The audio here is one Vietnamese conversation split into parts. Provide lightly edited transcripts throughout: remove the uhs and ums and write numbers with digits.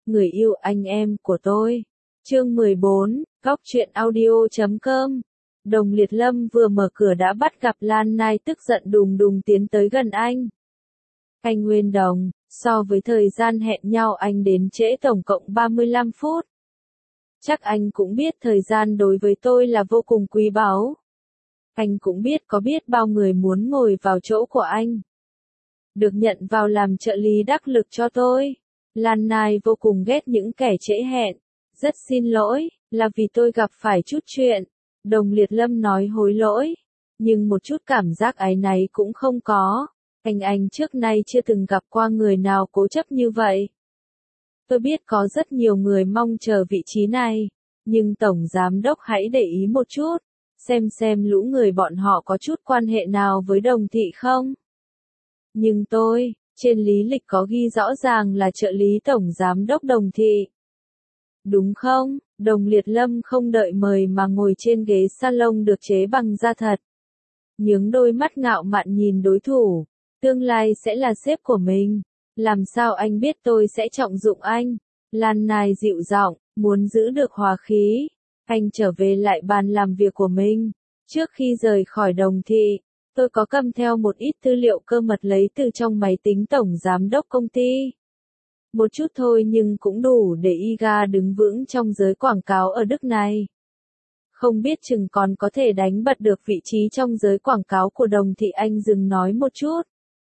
người yêu anh em của tôi. Chương 14, Góc truyện audio.com. Đồng Liệt Lâm vừa mở cửa đã bắt gặp Lan Nai tức giận đùng đùng tiến tới gần anh. Anh Nguyên Đồng, so với thời gian hẹn nhau anh đến trễ tổng cộng 35 phút. Chắc anh cũng biết thời gian đối với tôi là vô cùng quý báu. Anh cũng biết có biết bao người muốn ngồi vào chỗ của anh. Được nhận vào làm trợ lý đắc lực cho tôi. Lan Nai vô cùng ghét những kẻ trễ hẹn. Rất xin lỗi, là vì tôi gặp phải chút chuyện. Đồng Liệt Lâm nói hối lỗi. Nhưng một chút cảm giác áy náy cũng không có. Anh trước nay chưa từng gặp qua người nào cố chấp như vậy. Tôi biết có rất nhiều người mong chờ vị trí này. Nhưng Tổng Giám Đốc hãy để ý một chút. Xem lũ người bọn họ có chút quan hệ nào với Đồng Thị không? Nhưng tôi, trên lý lịch có ghi rõ ràng là trợ lý Tổng Giám Đốc Đồng Thị. Đúng không? Đồng Liệt Lâm không đợi mời mà ngồi trên ghế salon được chế bằng da thật. Nhướng đôi mắt ngạo mạn nhìn đối thủ. Tương lai sẽ là sếp của mình. Làm sao anh biết tôi sẽ trọng dụng anh? Lan Nai dịu giọng, muốn giữ được hòa khí. Anh trở về lại bàn làm việc của mình. Trước khi rời khỏi Đồng Thị, tôi có cầm theo một ít tư liệu cơ mật lấy từ trong máy tính Tổng Giám Đốc công ty. Một chút thôi nhưng cũng đủ để IGA đứng vững trong giới quảng cáo ở Đức này. Không biết chừng còn có thể đánh bật được vị trí trong giới quảng cáo của Đồng Thị. Anh dừng nói một chút.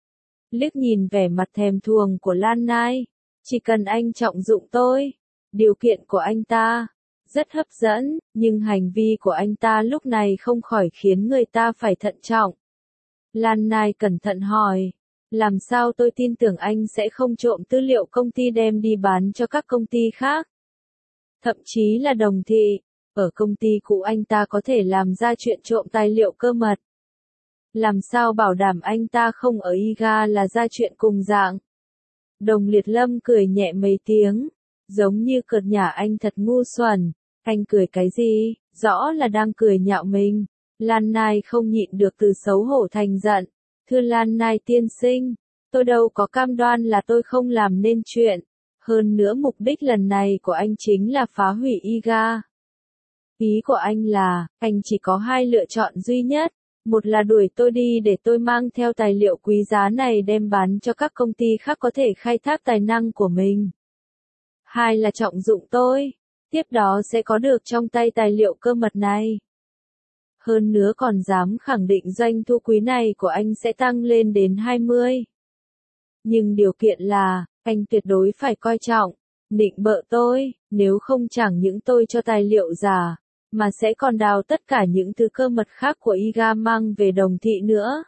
Liếc nhìn vẻ mặt thèm thuồng của Lan Nai. Chỉ cần anh trọng dụng tôi. Điều kiện của anh ta rất hấp dẫn, nhưng hành vi của anh ta lúc này không khỏi khiến người ta phải thận trọng. Lan Nai cẩn thận hỏi. Làm sao tôi tin tưởng anh sẽ không trộm tư liệu công ty đem đi bán cho các công ty khác? Thậm chí là Đồng Thị. Ở công ty cũ anh ta có thể làm ra chuyện trộm tài liệu cơ mật. Làm sao bảo đảm anh ta không ở IGA là ra chuyện cùng dạng? Đồng Liệt Lâm cười nhẹ mấy tiếng. Giống như cợt nhả anh thật ngu xuẩn. Anh cười cái gì? Rõ là đang cười nhạo mình. Lan Nai không nhịn được từ xấu hổ thành giận. Thưa Lan Nai tiên sinh, tôi đâu có cam đoan là tôi không làm nên chuyện. Hơn nữa mục đích lần này của anh chính là phá hủy IGA. Ý của anh là, anh chỉ có hai lựa chọn duy nhất. Một là đuổi tôi đi để tôi mang theo tài liệu quý giá này đem bán cho các công ty khác có thể khai thác tài năng của mình. Hai là trọng dụng tôi. Tiếp đó sẽ có được trong tay tài liệu cơ mật này. Hơn nữa còn dám khẳng định doanh thu quý này của anh sẽ tăng lên đến 20. Nhưng điều kiện là, anh tuyệt đối phải coi trọng, nịnh bợ tôi, nếu không chẳng những tôi cho tài liệu giả, mà sẽ còn đào tất cả những thứ cơ mật khác của IGA mang về Đồng Thị nữa.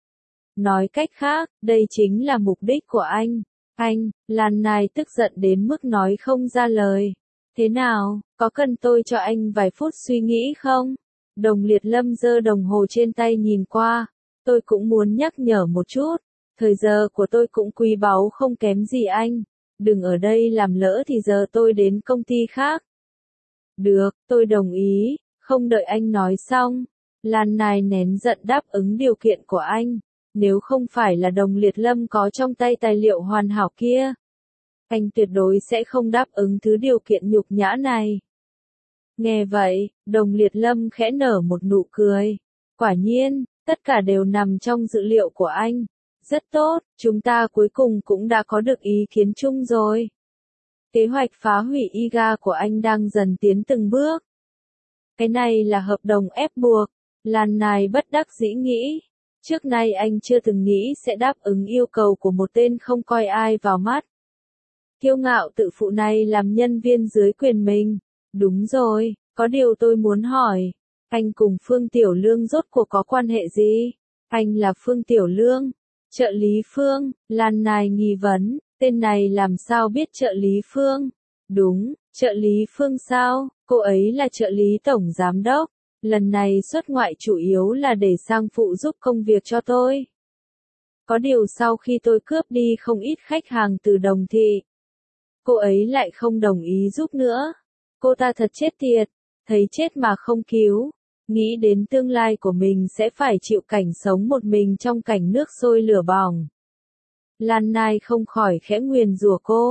Nói cách khác, đây chính là mục đích của anh. Anh, Lan Nai tức giận đến mức nói không ra lời. Thế nào, có cần tôi cho anh vài phút suy nghĩ không? Đồng Liệt Lâm giơ đồng hồ trên tay nhìn qua. Tôi cũng muốn nhắc nhở một chút. Thời giờ của tôi cũng quý báu không kém gì anh. Đừng ở đây làm lỡ thì giờ tôi đến công ty khác. Được, tôi đồng ý. Không đợi anh nói xong. Lan Nai nén giận đáp ứng điều kiện của anh. Nếu không phải là Đồng Liệt Lâm có trong tay tài liệu hoàn hảo kia, anh tuyệt đối sẽ không đáp ứng thứ điều kiện nhục nhã này. Nghe vậy, Đồng Liệt Lâm khẽ nở một nụ cười. Quả nhiên, tất cả đều nằm trong dự liệu của anh. Rất tốt, chúng ta cuối cùng cũng đã có được ý kiến chung rồi. Kế hoạch phá hủy IGA của anh đang dần tiến từng bước. Cái này là hợp đồng ép buộc. Lan Nai bất đắc dĩ nghĩ. Trước nay anh chưa từng nghĩ sẽ đáp ứng yêu cầu của một tên không coi ai vào mắt. Kiêu ngạo tự phụ này làm nhân viên dưới quyền mình. Đúng rồi, có điều tôi muốn hỏi. Anh cùng Phương Tiểu Lương rốt cuộc có quan hệ gì? Anh là Phương Tiểu Lương. Trợ lý Phương, Lan Nai nghi vấn. Tên này làm sao biết trợ lý Phương? Đúng, trợ lý Phương sao? Cô ấy là trợ lý Tổng Giám Đốc. Lần này xuất ngoại chủ yếu là để sang phụ giúp công việc cho tôi. Có điều sau khi tôi cướp đi không ít khách hàng từ Đồng Thị, cô ấy lại không đồng ý giúp nữa. Cô ta thật chết tiệt, thấy chết mà không cứu. Nghĩ đến tương lai của mình sẽ phải chịu cảnh sống một mình trong cảnh nước sôi lửa bỏng. Lan Nai không khỏi khẽ nguyền rủa cô.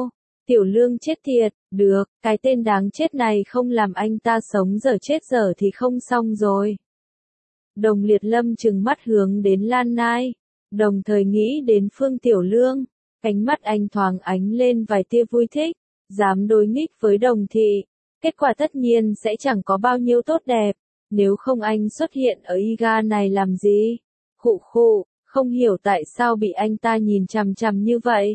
Tiểu Lương chết thiệt, được, cái tên đáng chết này không làm anh ta sống dở chết dở thì không xong rồi. Đồng Liệt Lâm trừng mắt hướng đến Lan Nai, đồng thời nghĩ đến Phương Tiểu Lương, ánh mắt anh thoáng ánh lên vài tia vui thích, dám đối nghịch với Đồng thị, kết quả tất nhiên sẽ chẳng có bao nhiêu tốt đẹp, nếu không anh xuất hiện ở Iga này làm gì? Khụ khụ, không hiểu tại sao bị anh ta nhìn chằm chằm như vậy.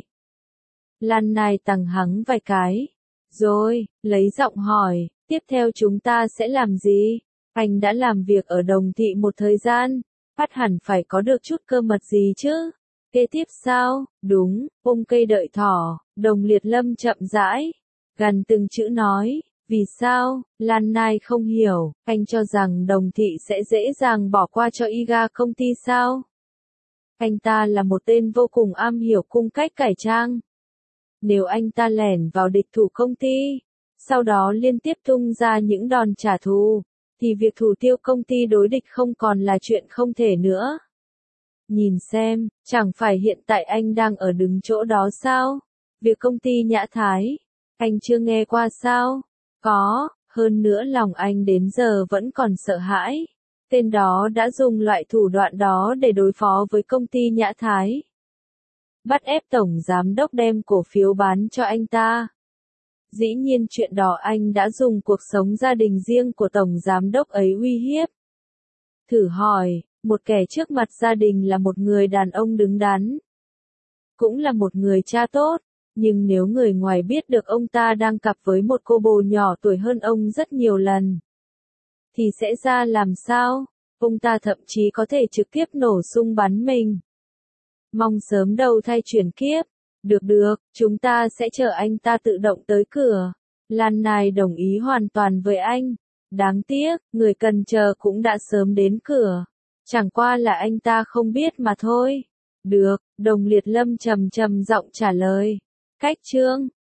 Lan Nai tằng hắng vài cái, rồi, lấy giọng hỏi, tiếp theo chúng ta sẽ làm gì? Anh đã làm việc ở Đồng thị một thời gian, bắt hẳn phải có được chút cơ mật gì chứ? Kế tiếp sao? Đúng, ôm cây đợi thỏ, Đồng Liệt Lâm chậm rãi, gần từng chữ nói, vì sao? Lan Nai không hiểu, anh cho rằng Đồng thị sẽ dễ dàng bỏ qua cho Iga công ty sao? Anh ta là một tên vô cùng am hiểu cung cách cải trang. Nếu anh ta lẻn vào địch thủ công ty, sau đó liên tiếp tung ra những đòn trả thù, thì việc thủ tiêu công ty đối địch không còn là chuyện không thể nữa. Nhìn xem, chẳng phải hiện tại anh đang ở đứng chỗ đó sao? Việc công ty Nhã Thái, anh chưa nghe qua sao? Có, hơn nữa lòng anh đến giờ vẫn còn sợ hãi. Tên đó đã dùng loại thủ đoạn đó để đối phó với công ty Nhã Thái. Bắt ép tổng giám đốc đem cổ phiếu bán cho anh ta. Dĩ nhiên chuyện đó anh đã dùng cuộc sống gia đình riêng của tổng giám đốc ấy uy hiếp. Thử hỏi, một kẻ trước mặt gia đình là một người đàn ông đứng đắn, cũng là một người cha tốt, nhưng nếu người ngoài biết được ông ta đang cặp với một cô bồ nhỏ tuổi hơn ông rất nhiều lần, thì sẽ ra làm sao? Ông ta thậm chí có thể trực tiếp nổ súng bắn mình. Mong sớm đầu thai chuyển kiếp. Được, chúng ta sẽ chờ anh ta tự động tới cửa. Lan Nai đồng ý hoàn toàn với anh. Đáng tiếc, người cần chờ cũng đã sớm đến cửa. Chẳng qua là anh ta không biết mà thôi. Được, Đồng Liệt Lâm trầm trầm giọng trả lời. Cách chương